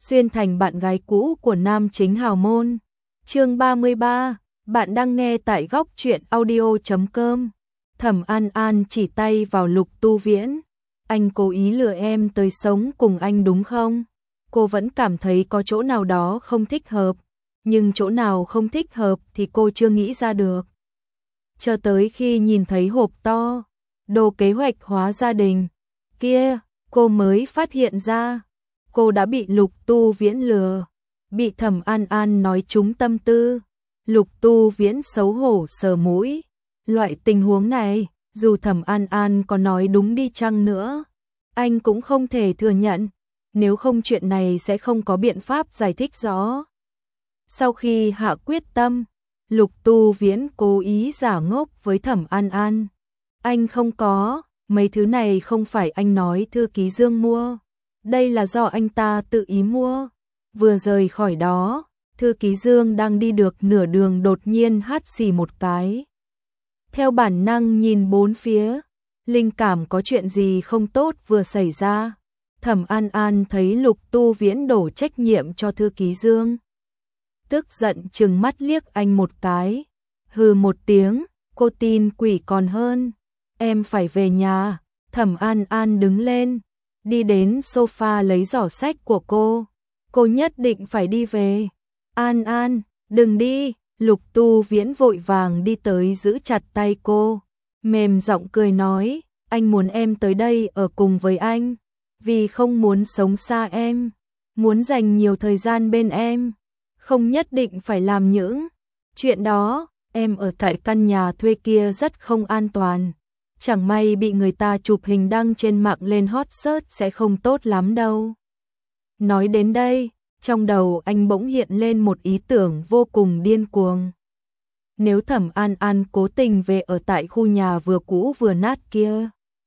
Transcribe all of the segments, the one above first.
xuyên thành bạn gái cũ của nam chính hào môn. Chương 33, bạn đang nghe tại góc truyện audio.com. Thẩm An An chỉ tay vào Lục Tu Viễn. Anh cố ý lừa em tới sống cùng anh đúng không? Cô vẫn cảm thấy có chỗ nào đó không thích hợp, nhưng chỗ nào không thích hợp thì cô chưa nghĩ ra được. Cho tới khi nhìn thấy hộp to, đồ kế hoạch hóa gia đình kia, cô mới phát hiện ra cô đã bị Lục Tu Viễn lừa, bị Thẩm An An nói trúng tâm tư. Lục Tu Viễn xấu hổ sờ mũi. Loại tình huống này, dù Thẩm An An có nói đúng đi chăng nữa, anh cũng không thể thừa nhận, nếu không chuyện này sẽ không có biện pháp giải thích rõ. Sau khi hạ quyết tâm, Lục Tu Viễn cố ý giả ngốc với Thẩm An An. Anh không có, mấy thứ này không phải anh nói thư ký Dương mua, đây là do anh ta tự ý mua. Vừa rời khỏi đó, thư ký Dương đang đi được nửa đường đột nhiên hắt xì một cái. Theo bản năng nhìn bốn phía, linh cảm có chuyện gì không tốt vừa xảy ra. Thẩm An An thấy Lục Tu Viễn đổ trách nhiệm cho thư ký Dương, tức giận trừng mắt liếc anh một cái, hừ một tiếng, cô tin quỷ còn hơn. Em phải về nhà. Thẩm An An đứng lên, đi đến sofa lấy giỏ sách của cô nhất định phải đi về. An An, đừng đi. Lục Tu Viễn vội vàng đi tới giữ chặt tay cô, mềm giọng cười nói, anh muốn em tới đây ở cùng với anh, vì không muốn sống xa em, muốn dành nhiều thời gian bên em, không nhất định phải làm những chuyện đó. Em ở tại căn nhà thuê kia rất không an toàn, chẳng may bị người ta chụp hình đăng trên mạng lên hot search sẽ không tốt lắm đâu. Nói đến đây, trong đầu anh bỗng hiện lên một ý tưởng vô cùng điên cuồng. Nếu Thẩm An An cố tình về ở tại khu nhà vừa cũ vừa nát kia,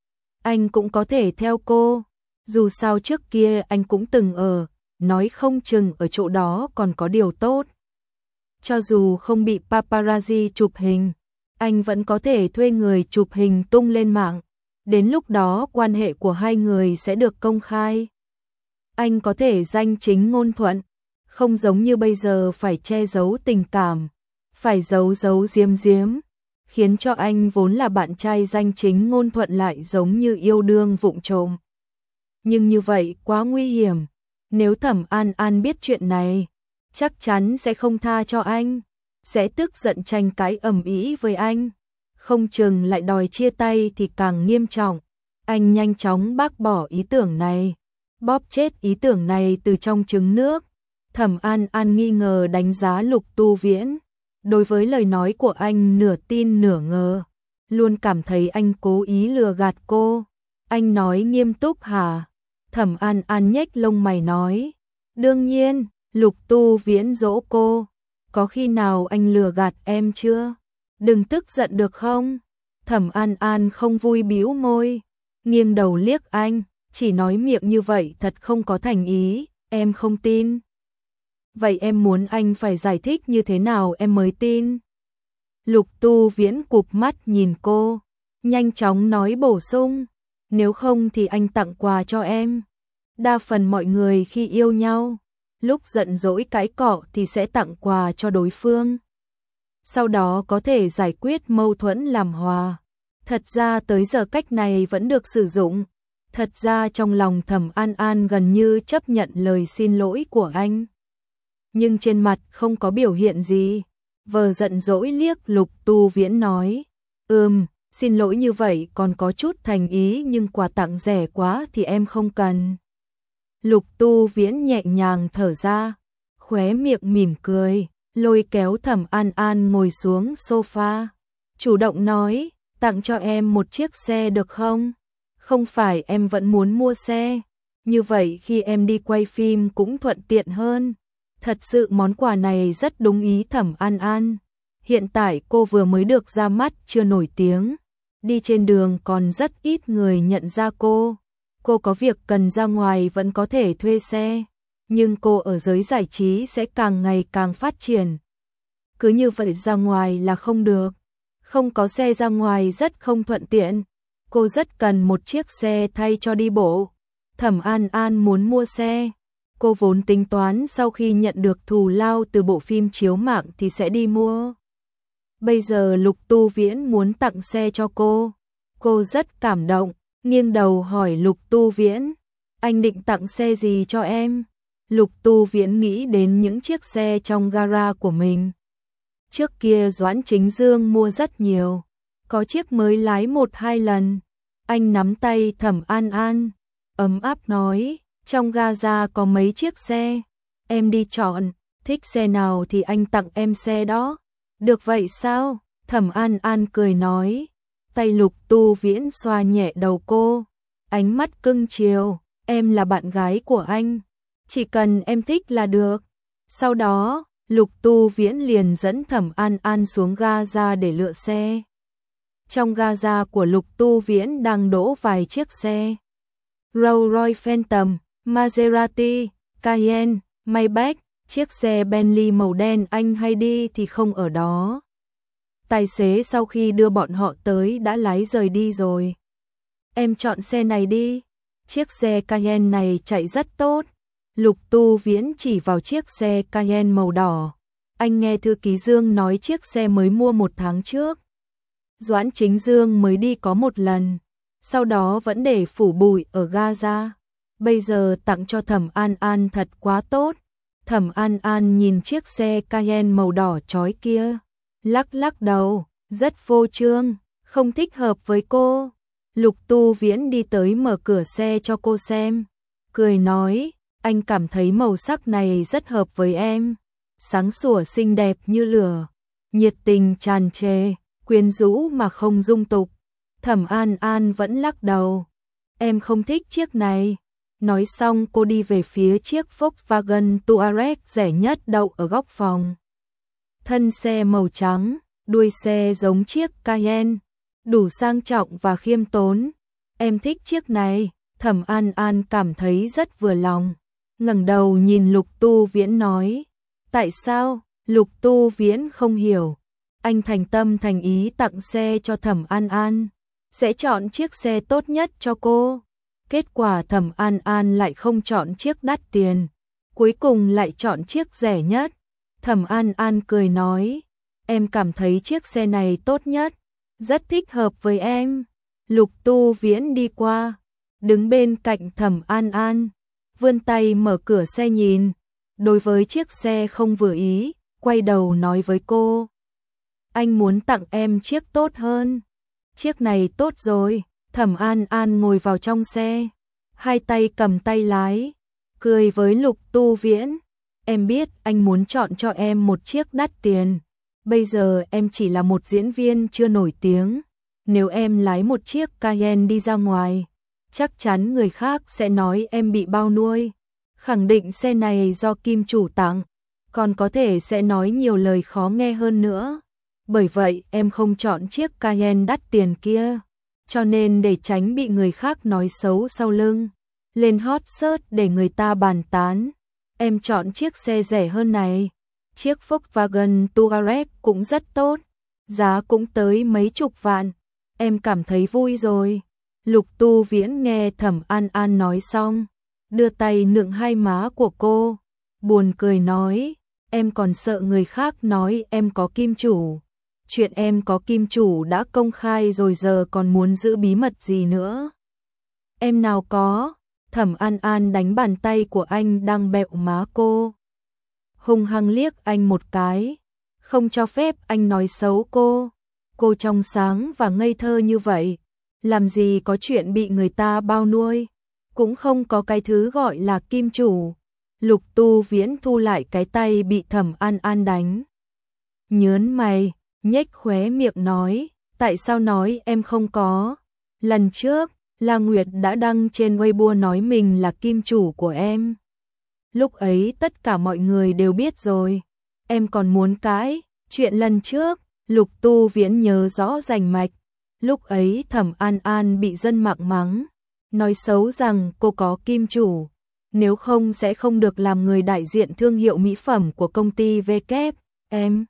anh cũng có thể theo cô, dù sao trước kia anh cũng từng ở, nói không chừng ở chỗ đó còn có điều tốt. Cho dù không bị paparazzi chụp hình, anh vẫn có thể thuê người chụp hình tung lên mạng, đến lúc đó quan hệ của hai người sẽ được công khai. Anh có thể danh chính ngôn thuận, không giống như bây giờ phải che giấu tình cảm, phải giấu giấu giếm giếm, khiến cho anh vốn là bạn trai danh chính ngôn thuận lại giống như yêu đương vụng trộm. Nhưng như vậy quá nguy hiểm, nếu Thẩm An An biết chuyện này, chắc chắn sẽ không tha cho anh, sẽ tức giận tranh cãi ầm ĩ với anh, không chừng lại đòi chia tay thì càng nghiêm trọng. Anh nhanh chóng bác bỏ ý tưởng này, bóp chết ý tưởng này từ trong trứng nước. Thẩm An An nghi ngờ đánh giá Lục Tu Viễn, đối với lời nói của anh nửa tin nửa ngờ, luôn cảm thấy anh cố ý lừa gạt cô. Anh nói nghiêm túc hả? Thẩm An An nhếch lông mày nói, đương nhiên. Lục Tu Viễn dỗ cô, có khi nào anh lừa gạt em chưa? Đừng tức giận được không? Thẩm An An không vui bĩu môi, nghiêng đầu liếc anh, chỉ nói miệng như vậy thật không có thành ý, em không tin. Vậy em muốn anh phải giải thích như thế nào em mới tin? Lục Tu Viễn cụp mắt nhìn cô, nhanh chóng nói bổ sung, nếu không thì anh tặng quà cho em. Đa phần mọi người khi yêu nhau, lúc giận dỗi cãi cọ thì sẽ tặng quà cho đối phương, sau đó có thể giải quyết mâu thuẫn làm hòa. Thật ra tới giờ cách này vẫn được sử dụng. Thật ra trong lòng Thẩm An An gần như chấp nhận lời xin lỗi của anh, nhưng trên mặt không có biểu hiện gì. Vờ giận dỗi liếc Lục Tu Viễn nói, xin lỗi như vậy còn có chút thành ý, nhưng quà tặng rẻ quá thì em không cần. Lục Tu Viễn nhẹ nhàng thở ra, khóe miệng mỉm cười, lôi kéo Thẩm An An ngồi xuống sofa, chủ động nói, tặng cho em một chiếc xe được không? Không phải em vẫn muốn mua xe, như vậy khi em đi quay phim cũng thuận tiện hơn. Thật sự món quà này rất đúng ý Thẩm An An. Hiện tại cô vừa mới được ra mắt chưa nổi tiếng, đi trên đường còn rất ít người nhận ra cô. Cô có việc cần ra ngoài vẫn có thể thuê xe, nhưng cô ở giới giải trí sẽ càng ngày càng phát triển. Cứ như vậy ra ngoài là không được, không có xe ra ngoài rất không thuận tiện. Cô rất cần một chiếc xe thay cho đi bộ. Thẩm An An muốn mua xe, Cô vốn tính toán sau khi nhận được thù lao từ bộ phim chiếu mạng thì sẽ đi mua. Bây giờ Lục Tu Viễn muốn tặng xe cho cô rất cảm động, nghiêng đầu hỏi Lục Tu Viễn, anh định tặng xe gì cho em? Lục Tu Viễn nghĩ đến những chiếc xe trong gara của mình. Trước kia Doãn Chính Dương mua rất nhiều, có chiếc mới lái 1-2 lần. Anh nắm tay Thẩm An An, ấm áp nói, trong gara có mấy chiếc xe, em đi chọn, thích xe nào thì anh tặng em xe đó. Được vậy sao? Thẩm An An cười nói, tay Lục Tu Viễn xoa nhẹ đầu cô, ánh mắt cưng chiều, em là bạn gái của anh, chỉ cần em thích là được. Sau đó, Lục Tu Viễn liền dẫn Thẩm An An xuống ga ra để lựa xe. Trong ga của Lục Tu Viễn đang đỗ vài chiếc xe. Rolls-Royce Phantom, Maserati, Cayenne, Maybach, chiếc xe Bentley màu đen anh hay đi thì không ở đó. Tài xế sau khi đưa bọn họ tới đã lái rời đi rồi. Em chọn xe này đi, chiếc xe Cayenne này chạy rất tốt. Lục Tu Viễn chỉ vào chiếc xe Cayenne màu đỏ. Anh nghe thư ký Dương nói chiếc xe mới mua 1 tháng trước. Doãn Chính Dương mới đi có 1 lần, sau đó vẫn để phủ bụi ở ga. Bây giờ tặng cho Thẩm An An thật quá tốt. Thẩm An An nhìn chiếc xe Cayenne màu đỏ chói kia, lắc đầu, rất vô trương, không thích hợp với cô. Lục Tu Viễn đi tới mở cửa xe cho cô xem, cười nói, anh cảm thấy màu sắc này rất hợp với em, sáng sủa xinh đẹp như lửa, nhiệt tình tràn trề, quyến rũ mà không dung tục. Thẩm An An vẫn lắc đầu, em không thích chiếc này. Nói xong cô đi về phía chiếc Volkswagen Touareg rẻ nhất đậu ở góc phòng. Thân xe màu trắng, đuôi xe giống chiếc Cayenne, đủ sang trọng và khiêm tốn. Em thích chiếc này. Thẩm An An cảm thấy rất vừa lòng, ngẩng đầu nhìn Lục Tu Viễn nói, tại sao? Lục Tu Viễn không hiểu. Anh thành tâm thành ý tặng xe cho Thẩm An An, sẽ chọn chiếc xe tốt nhất cho cô. Kết quả Thẩm An An lại không chọn chiếc đắt tiền, cuối cùng lại chọn chiếc rẻ nhất. Thẩm An An cười nói, em cảm thấy chiếc xe này tốt nhất, rất thích hợp với em. Lục Tu Viễn đi qua, đứng bên cạnh Thẩm An An, vươn tay mở cửa xe nhìn, đối với chiếc xe không vừa ý, quay đầu nói với cô, anh muốn tặng em chiếc tốt hơn. Chiếc này tốt rồi. Thẩm An An ngồi vào trong xe, hai tay cầm tay lái, cười với Lục Tu Viễn, em biết anh muốn chọn cho em một chiếc đắt tiền, bây giờ em chỉ là một diễn viên chưa nổi tiếng, nếu em lái một chiếc Cayenne đi ra ngoài, chắc chắn người khác sẽ nói em bị bao nuôi, khẳng định xe này do kim chủ tặng, còn có thể sẽ nói nhiều lời khó nghe hơn nữa. Bởi vậy em không chọn chiếc Cayenne đắt tiền kia, cho nên để tránh bị người khác nói xấu sau lưng, lên hot search để người ta bàn tán, em chọn chiếc xe rẻ hơn này. Chiếc Volkswagen Touareg cũng rất tốt, giá cũng tới mấy chục vạn, em cảm thấy vui rồi. Lục Tu Viễn nghe Thẩm An An nói xong, đưa tay nựng hai má của cô, buồn cười nói, em còn sợ người khác nói em có kim chủ. Chuyện em có kim chủ đã công khai rồi, giờ còn muốn giữ bí mật gì nữa? Em nào có. Thẩm An An đánh bàn tay của anh đang bẹo má cô, hung hăng liếc anh một cái, không cho phép anh nói xấu cô. Cô trong sáng và ngây thơ như vậy, làm gì có chuyện bị người ta bao nuôi, cũng không có cái thứ gọi là kim chủ. Lục Tu Viễn thu lại cái tay bị Thẩm An An đánh, nhớn mày, nhếch khóe miệng nói, tại sao nói em không có? Lần trước, La Nguyệt đã đăng trên Weibo nói mình là kim chủ của em. Lúc ấy tất cả mọi người đều biết rồi, em còn muốn cãi? Chuyện lần trước, Lục Tu Viễn nhớ rõ rành mạch. Lúc ấy Thẩm An An bị dân mạng mắng, nói xấu rằng cô có kim chủ, nếu không sẽ không được làm người đại diện thương hiệu mỹ phẩm của công ty WM.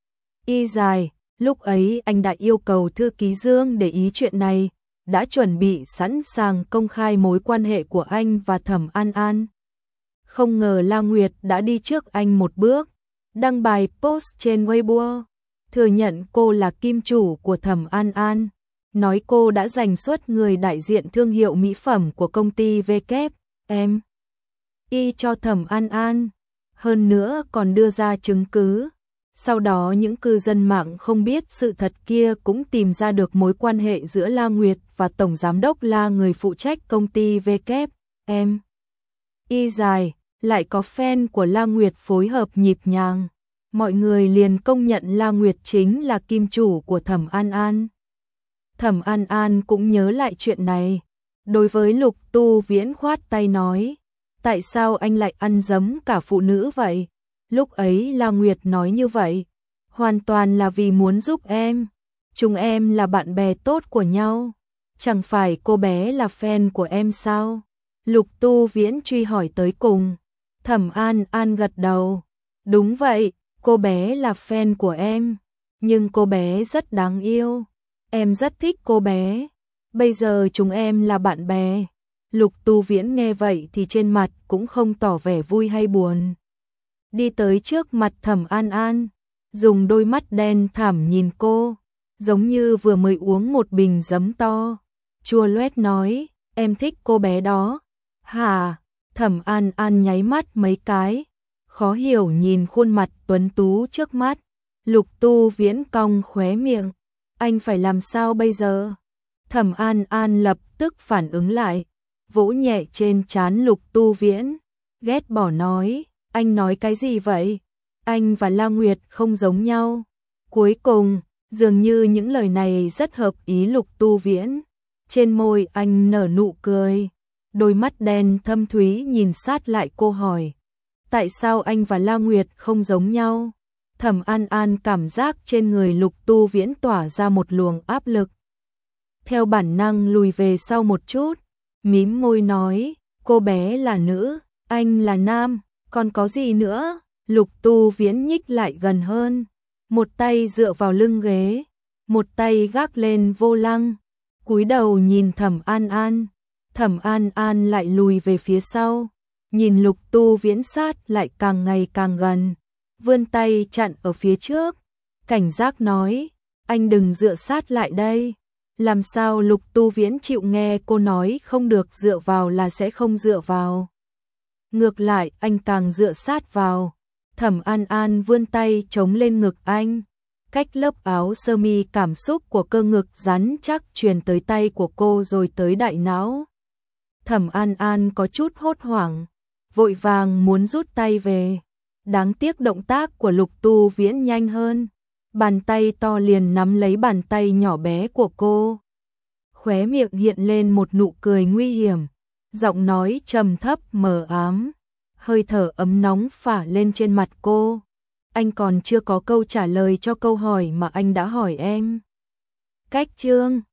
Y dài, lúc ấy anh đã yêu cầu thư ký Dương để ý chuyện này, đã chuẩn bị sẵn sàng công khai mối quan hệ của anh và Thẩm An An. Không ngờ La Nguyệt đã đi trước anh một bước, đăng bài post trên Weibo, thừa nhận cô là kim chủ của Thẩm An An, nói cô đã giành suất người đại diện thương hiệu mỹ phẩm của công ty WM Y cho Thẩm An An, hơn nữa còn đưa ra chứng cứ. Sau đó những cư dân mạng không biết sự thật kia cũng tìm ra được mối quan hệ giữa La Nguyệt và Tổng Giám đốc là người phụ trách công ty WM Y dài, lại có fan của La Nguyệt phối hợp nhịp nhàng. Mọi người liền công nhận La Nguyệt chính là kim chủ của Thẩm An An. Thẩm An An cũng nhớ lại chuyện này. Đối với Lục Tu Viễn khoát tay nói, tại sao anh lại ăn dấm cả phụ nữ vậy? Lúc ấy La Nguyệt nói như vậy, hoàn toàn là vì muốn giúp em. Chúng em là bạn bè tốt của nhau. Chẳng phải cô bé là fan của em sao? Lục Tu Viễn truy hỏi tới cùng. Thẩm An An gật đầu. Đúng vậy, cô bé là fan của em. Nhưng cô bé rất đáng yêu. Em rất thích cô bé. Bây giờ chúng em là bạn bè. Lục Tu Viễn nghe vậy thì trên mặt cũng không tỏ vẻ vui hay buồn. Đi tới trước mặt Thẩm An An, dùng đôi mắt đen thẳm nhìn cô, giống như vừa mới uống một bình giấm to. Chua loét nói, em thích cô bé đó. Hả? Thẩm An An nháy mắt mấy cái, khó hiểu nhìn khuôn mặt tuấn tú trước mắt. Lục Tu Viễn cong khóe miệng, anh phải làm sao bây giờ? Thẩm An An lập tức phản ứng lại, vỗ nhẹ trên trán Lục Tu Viễn, ghét bỏ nói, anh nói cái gì vậy? Anh và La Nguyệt không giống nhau. Cuối cùng, dường như những lời này rất hợp ý Lục Tu Viễn. Trên môi anh nở nụ cười, đôi mắt đen thâm thúy nhìn sát lại cô hỏi, tại sao anh và La Nguyệt không giống nhau? Thẩm An An cảm giác trên người Lục Tu Viễn tỏa ra một luồng áp lực. Theo bản năng lùi về sau một chút, mím môi nói, cô bé là nữ, anh là nam, còn có gì nữa? Lục Tu Viễn nhích lại gần hơn, một tay dựa vào lưng ghế, một tay gác lên vô lăng, cúi đầu nhìn Thẩm An An. Thẩm An An lại lùi về phía sau, nhìn Lục Tu Viễn sát lại càng ngày càng gần, vươn tay chặn ở phía trước, cảnh giác nói, anh đừng dựa sát lại đây. Làm sao Lục Tu Viễn chịu nghe cô nói không được dựa vào là sẽ không dựa vào. Ngược lại anh càng dựa sát vào. Thẩm An An vươn tay chống lên ngực anh, cách lớp áo sơ mi cảm xúc của cơ ngực rắn chắc truyền tới tay của cô rồi tới đại não. Thẩm An An có chút hốt hoảng, vội vàng muốn rút tay về. Đáng tiếc động tác của Lục Tu Viễn nhanh hơn, bàn tay to liền nắm lấy bàn tay nhỏ bé của cô. Khóe miệng hiện lên một nụ cười nguy hiểm, giọng nói trầm thấp mờ ám, hơi thở ấm nóng phả lên trên mặt cô. Anh còn chưa có câu trả lời cho câu hỏi mà anh đã hỏi em. Cách chương